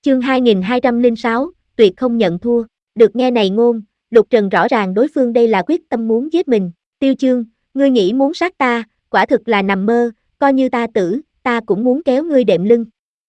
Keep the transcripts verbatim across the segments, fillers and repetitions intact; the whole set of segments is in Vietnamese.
Chương hai nghìn hai trăm lẻ sáu, tuyệt không nhận thua. Được nghe này ngôn, Lục Trần rõ ràng đối phương đây là quyết tâm muốn giết mình. Tiêu Chương, ngươi nghĩ muốn sát ta, quả thực là nằm mơ, coi như ta tử, ta cũng muốn kéo ngươi đệm lưng.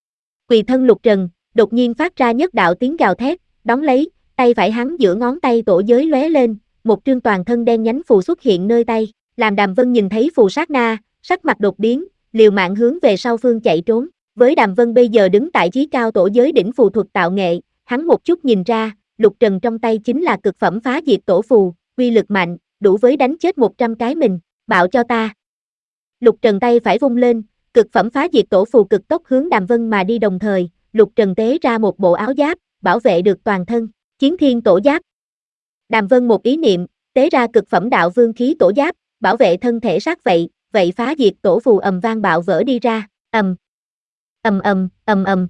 Quỳ thân Lục Trần, đột nhiên phát ra nhất đạo tiếng gào thét, đón lấy, tay phải hắn giữa ngón tay tổ giới lóe lên, một trương toàn thân đen nhánh phù xuất hiện nơi tay, làm Đàm Vân nhìn thấy phù sát na, sắc mặt đột biến, liều mạng hướng về sau phương chạy trốn. Với Đàm Vân bây giờ đứng tại chí cao tổ giới đỉnh phù thuật tạo nghệ, hắn một chút nhìn ra, Lục Trần trong tay chính là cực phẩm phá diệt tổ phù, uy lực mạnh, đủ với đánh chết một trăm cái mình, bạo cho ta. Lục Trần tay phải vung lên, cực phẩm phá diệt tổ phù cực tốc hướng Đàm Vân mà đi đồng thời, Lục Trần tế ra một bộ áo giáp, bảo vệ được toàn thân, Chiến Thiên Tổ Giáp. Đàm Vân một ý niệm, tế ra cực phẩm đạo vương khí tổ giáp, bảo vệ thân thể sát vậy, vậy phá diệt tổ phù ầm vang bạo vỡ đi ra, ầm. Ầm ầm, ầm ầm.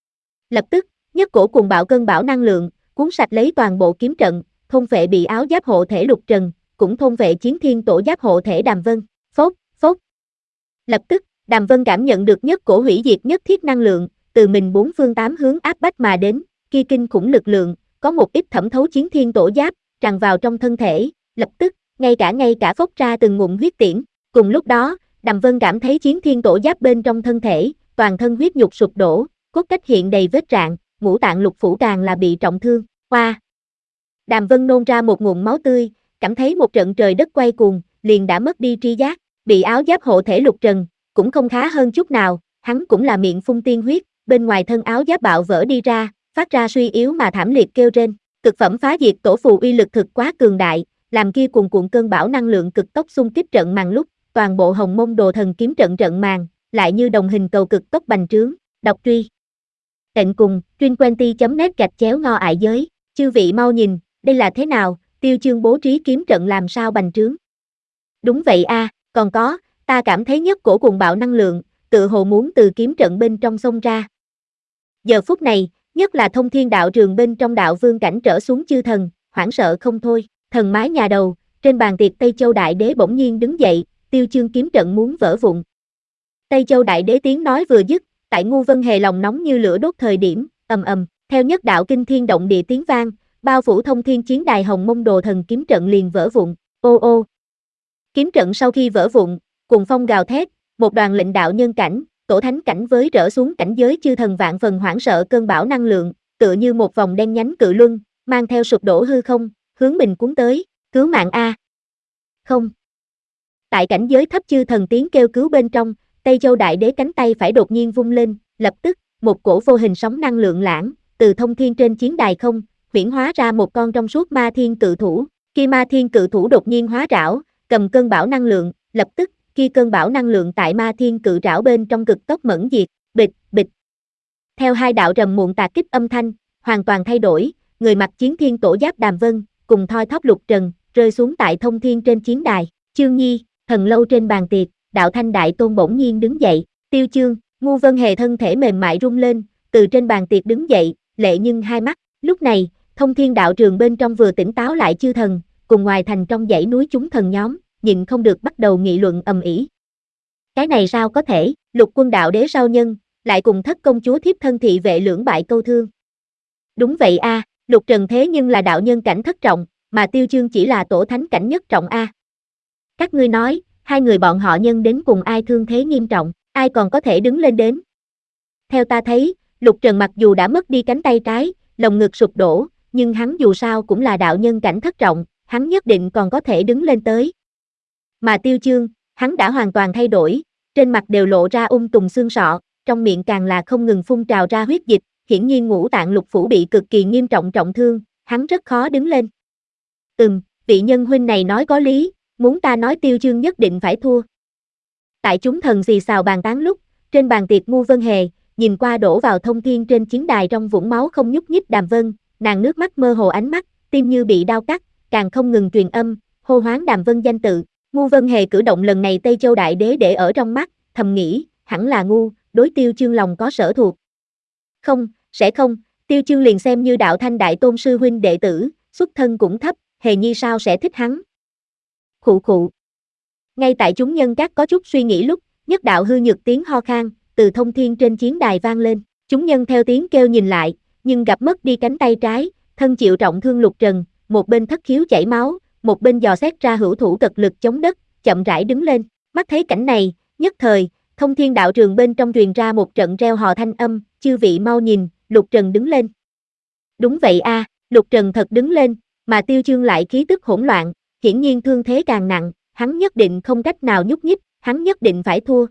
Lập tức, nhất cổ cuồng bạo cơn bão năng lượng, cuốn sạch lấy toàn bộ kiếm trận, thôn phệ bị áo giáp hộ thể Lục Trần, cũng thôn phệ Chiến Thiên Tổ Giáp hộ thể Đàm Vân. Phốt, phốt. Lập tức, Đàm Vân cảm nhận được nhất cổ hủy diệt nhất thiết năng lượng, từ mình bốn phương tám hướng áp bách mà đến, kia kinh khủng lực lượng, có một ít thẩm thấu Chiến Thiên Tổ Giáp, tràn vào trong thân thể, lập tức, ngay cả ngay cả phốc ra từng ngụm huyết tiễn. Cùng lúc đó, Đàm Vân cảm thấy Chiến Thiên Tổ Giáp bên trong thân thể, toàn thân huyết nhục sụp đổ, cốt cách hiện đầy vết rạn, ngũ tạng lục phủ càng là bị trọng thương. Hoa. Đàm Vân nôn ra một ngụm máu tươi, cảm thấy một trận trời đất quay cuồng, liền đã mất đi tri giác, bị áo giáp hộ thể Lục Trần, cũng không khá hơn chút nào, hắn cũng là miệng phun tiên huyết, bên ngoài thân áo giáp bạo vỡ đi ra, phát ra suy yếu mà thảm liệt kêu rên. Cực phẩm phá diệt tổ phù uy lực thực quá cường đại, làm kia cuồn cuộn cơn bão năng lượng cực tốc xung kích trận màn lúc, toàn bộ Hồng Mông Đồ Thần kiếm trận trận màn, lại như đồng hình cầu cực tốc bành trướng. Đọc truy. Tệnh cùng, truyênquenti chấm net gạch chéo ngo ại giới, chư vị mau nhìn, đây là thế nào, Tiêu Chương bố trí kiếm trận làm sao bành trướng. Đúng vậy a, à, còn có, ta cảm thấy nhất cổ cuồng bạo năng lượng, tự hồ muốn từ kiếm trận bên trong xông ra. Giờ phút này, nhất là Thông Thiên đạo trường bên trong đạo vương cảnh trở xuống chư thần, hoảng sợ không thôi, thần mái nhà đầu, trên bàn tiệc Tây Châu Đại Đế bỗng nhiên đứng dậy, Tiêu Chương kiếm trận muốn vỡ vụn. Tây Châu Đại Đế tiếng nói vừa dứt, tại Ngu Vân Hề lòng nóng như lửa đốt thời điểm, ầm ầm, theo nhất đạo kinh thiên động địa tiếng vang, bao phủ Thông Thiên chiến đài Hồng Mông Đồ Thần kiếm trận liền vỡ vụn. Ô ô. Kiếm trận sau khi vỡ vụn, cuồng phong gào thét, một đoàn lệnh đạo nhân cảnh, tổ thánh cảnh với rỡ xuống cảnh giới chư thần vạn phần hoảng sợ cơn bão năng lượng, tựa như một vòng đen nhánh cự luân, mang theo sụp đổ hư không, hướng mình cuốn tới, cứu mạng a. Không. Tại cảnh giới thấp chư thần tiếng kêu cứu bên trong, Tây Châu Đại Đế cánh tay phải đột nhiên vung lên, lập tức, một cổ vô hình sóng năng lượng lãng, từ thông thiên trên chiến đài không, huyễn hóa ra một con trong suốt ma thiên cự thủ, khi ma thiên cự thủ đột nhiên hóa rảo, cầm cơn bão năng lượng, lập tức, khi cơn bão năng lượng tại ma thiên cự trảo bên trong cực tốc mẫn diệt, bịch, bịch. Theo hai đạo trầm muộn tạc kích âm thanh, hoàn toàn thay đổi, người mặc Chiến Thiên Tổ Giáp Đàm Vân, cùng thoi thóp Lục Trần, rơi xuống tại thông thiên trên chiến đài, Chương Nhi, thần lâu trên bàn tiệc, đạo thanh đại tôn bỗng nhiên đứng dậy, Tiêu Chương, Ngu Vân Hề thân thể mềm mại rung lên, từ trên bàn tiệc đứng dậy, lệ nhưng hai mắt, lúc này, thông thiên đạo trường bên trong vừa tỉnh táo lại chư thần, cùng ngoài thành trong dãy núi chúng thần nhóm, nhịn không được bắt đầu nghị luận ầm ĩ. Cái này sao có thể, Lục Quân đạo đế sao nhân, lại cùng Thất công chúa thiếp thân thị vệ lưỡng bại câu thương. Đúng vậy a, à, Lục Trần thế nhưng là đạo nhân cảnh thất trọng, mà Tiêu Chương chỉ là tổ thánh cảnh nhất trọng a. À. Các ngươi nói, hai người bọn họ nhân đến cùng ai thương thế nghiêm trọng, ai còn có thể đứng lên đến. Theo ta thấy, Lục Trần mặc dù đã mất đi cánh tay trái, lồng ngực sụp đổ, nhưng hắn dù sao cũng là đạo nhân cảnh thất trọng, hắn nhất định còn có thể đứng lên tới. Mà Tiêu Chương, hắn đã hoàn toàn thay đổi, trên mặt đều lộ ra ung tùng xương sọ, trong miệng càng là không ngừng phun trào ra huyết dịch, hiển nhiên ngũ tạng lục phủ bị cực kỳ nghiêm trọng trọng thương, hắn rất khó đứng lên. Ừm, vị nhân huynh này nói có lý, muốn ta nói Tiêu Chương nhất định phải thua. Tại chúng thần xì xào bàn tán lúc, trên bàn tiệc Ngu Vân Hề, nhìn qua đổ vào thông thiên trên chiến đài trong vũng máu không nhúc nhích Đàm Vân, nàng nước mắt mơ hồ ánh mắt, tim như bị đau cắt, càng không ngừng truyền âm, hô hoán Đàm Vân danh tự. Ngu Vân Hề cử động lần này Tây Châu Đại Đế để ở trong mắt, thầm nghĩ, hẳn là ngu, đối Tiêu Chương lòng có sở thuộc. Không, sẽ không, Tiêu Chương liền xem như đạo thanh đại tôn sư huynh đệ tử, xuất thân cũng thấp, Hề Nhi sao sẽ thích hắn. Khụ khụ. Ngay tại chúng nhân các có chút suy nghĩ lúc, nhất đạo hư nhược tiếng ho khan, từ thông thiên trên chiến đài vang lên, chúng nhân theo tiếng kêu nhìn lại, nhưng gặp mất đi cánh tay trái, thân chịu trọng thương Lục Trần, một bên thất khiếu chảy máu, một bên dò xét ra hữu thủ cật lực chống đất, chậm rãi đứng lên. Mắt thấy cảnh này, nhất thời, Thông Thiên đạo trường bên trong truyền ra một trận reo hò thanh âm, chư vị mau nhìn, Lục Trần đứng lên. Đúng vậy a, à, Lục Trần thật đứng lên, mà Tiêu Chương lại khí tức hỗn loạn, hiển nhiên thương thế càng nặng, hắn nhất định không cách nào nhúc nhích, hắn nhất định phải thua.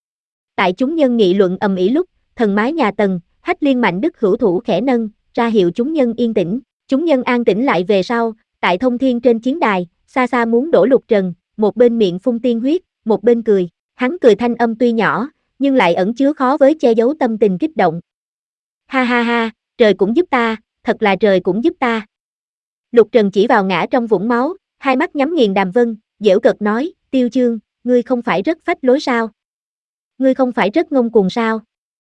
Tại chúng nhân nghị luận ầm ĩ lúc, thần mái nhà Tần, Hách Liên mạnh đức hữu thủ khẽ nâng, ra hiệu chúng nhân yên tĩnh, chúng nhân an tĩnh lại về sau, tại Thông Thiên trên chiến đài, xa xa muốn đổ Lục Trần, một bên miệng phun tiên huyết, một bên cười, hắn cười thanh âm tuy nhỏ, nhưng lại ẩn chứa khó với che giấu tâm tình kích động. Ha ha ha, trời cũng giúp ta, thật là trời cũng giúp ta. Lục Trần chỉ vào ngã trong vũng máu, hai mắt nhắm nghiền Đàm Vân, giễu cợt nói, Tiêu Chương, ngươi không phải rất phách lối sao? Ngươi không phải rất ngông cuồng sao?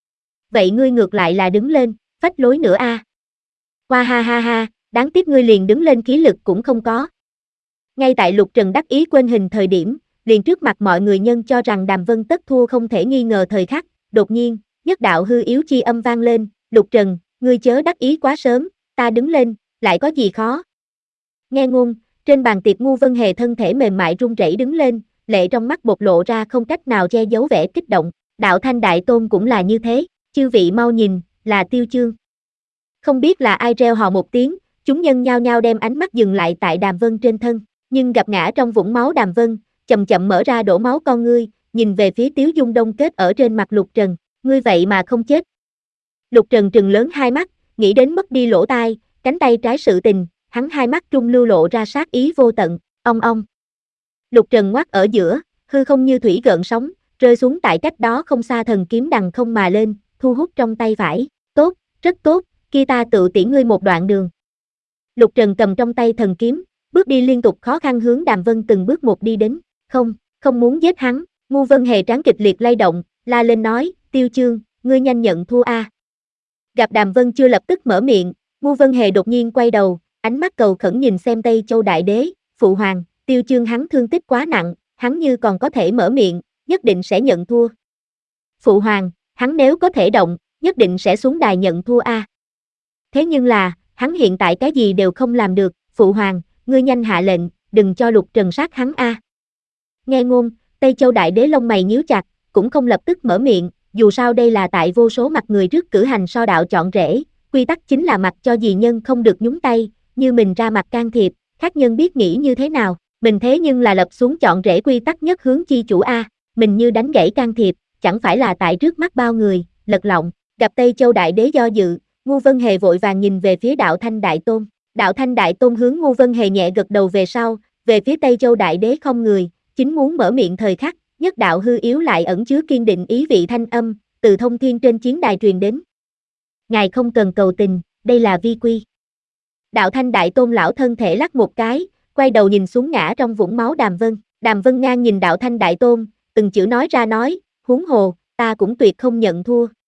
Vậy ngươi ngược lại là đứng lên, phách lối nữa a. À. Hoa ha ha ha, đáng tiếc ngươi liền đứng lên khí lực cũng không có. Ngay tại Lục Trần đắc ý quên hình thời điểm, liền trước mặt mọi người nhân cho rằng Đàm Vân tất thua không thể nghi ngờ thời khắc, đột nhiên, nhất đạo hư yếu chi âm vang lên, Lục Trần, ngươi chớ đắc ý quá sớm, ta đứng lên, lại có gì khó. Nghe ngôn, trên bàn tiệc Ngu Vân Hề thân thể mềm mại run rẩy đứng lên, lệ trong mắt bộc lộ ra không cách nào che giấu vẻ kích động, Đạo Thanh Đại Tôn cũng là như thế, chư vị mau nhìn, là Tiêu Chương. Không biết là ai reo hò một tiếng, chúng nhân nhao nhao đem ánh mắt dừng lại tại Đàm Vân trên thân, nhưng gặp ngã trong vũng máu Đàm Vân, chậm chậm mở ra đổ máu con ngươi, nhìn về phía Tiếu Dung đông kết ở trên mặt Lục Trần, ngươi vậy mà không chết. Lục Trần trừng lớn hai mắt, nghĩ đến mất đi lỗ tai, cánh tay trái sự tình, hắn hai mắt trung lưu lộ ra sát ý vô tận, ong ong. Lục Trần ngoắt ở giữa, hư không như thủy gợn sóng, rơi xuống tại cách đó không xa thần kiếm đằng không mà lên, thu hút trong tay phải, tốt, rất tốt, kia ta tự tiễn ngươi một đoạn đường. Lục Trần cầm trong tay thần kiếm, bước đi liên tục khó khăn hướng Đàm Vân từng bước một đi đến, không, không muốn giết hắn, Ngu Vân Hề trán kịch liệt lay động, la lên nói, Tiêu Chương, ngươi nhanh nhận thua a. À. Gặp Đàm Vân chưa lập tức mở miệng, Ngu Vân Hề đột nhiên quay đầu, ánh mắt cầu khẩn nhìn xem Tây Châu Đại Đế, Phụ Hoàng, Tiêu Chương hắn thương tích quá nặng, hắn như còn có thể mở miệng, nhất định sẽ nhận thua. Phụ Hoàng, hắn nếu có thể động, nhất định sẽ xuống đài nhận thua a. À. Thế nhưng là, hắn hiện tại cái gì đều không làm được, Phụ Hoàng, ngươi nhanh hạ lệnh, đừng cho Lục Trần sát hắn a. À. Nghe ngôn, Tây Châu Đại Đế lông mày nhíu chặt, cũng không lập tức mở miệng, dù sao đây là tại vô số mặt người trước cử hành so đạo chọn rễ, quy tắc chính là mặc cho gì nhân không được nhúng tay, như mình ra mặt can thiệp, khác nhân biết nghĩ như thế nào, mình thế nhưng là lập xuống chọn rễ quy tắc nhất hướng chi chủ a, mình như đánh gãy can thiệp, chẳng phải là tại trước mắt bao người, lật lọng, gặp Tây Châu Đại Đế do dự, Ngu Vân Hề vội vàng nhìn về phía Đạo Thanh Đại Tôn, Đạo Thanh Đại Tôn hướng Ngu Vân Hề nhẹ gật đầu về sau, về phía Tây Châu Đại Đế không người, chính muốn mở miệng thời khắc, nhất đạo hư yếu lại ẩn chứa kiên định ý vị thanh âm, từ Thông Thiên trên chiến đài truyền đến. Ngài không cần cầu tình, đây là vi quy. Đạo Thanh Đại Tôn lão thân thể lắc một cái, quay đầu nhìn xuống ngã trong vũng máu Đàm Vân, Đàm Vân ngang nhìn Đạo Thanh Đại Tôn, từng chữ nói ra nói, huống hồ, ta cũng tuyệt không nhận thua,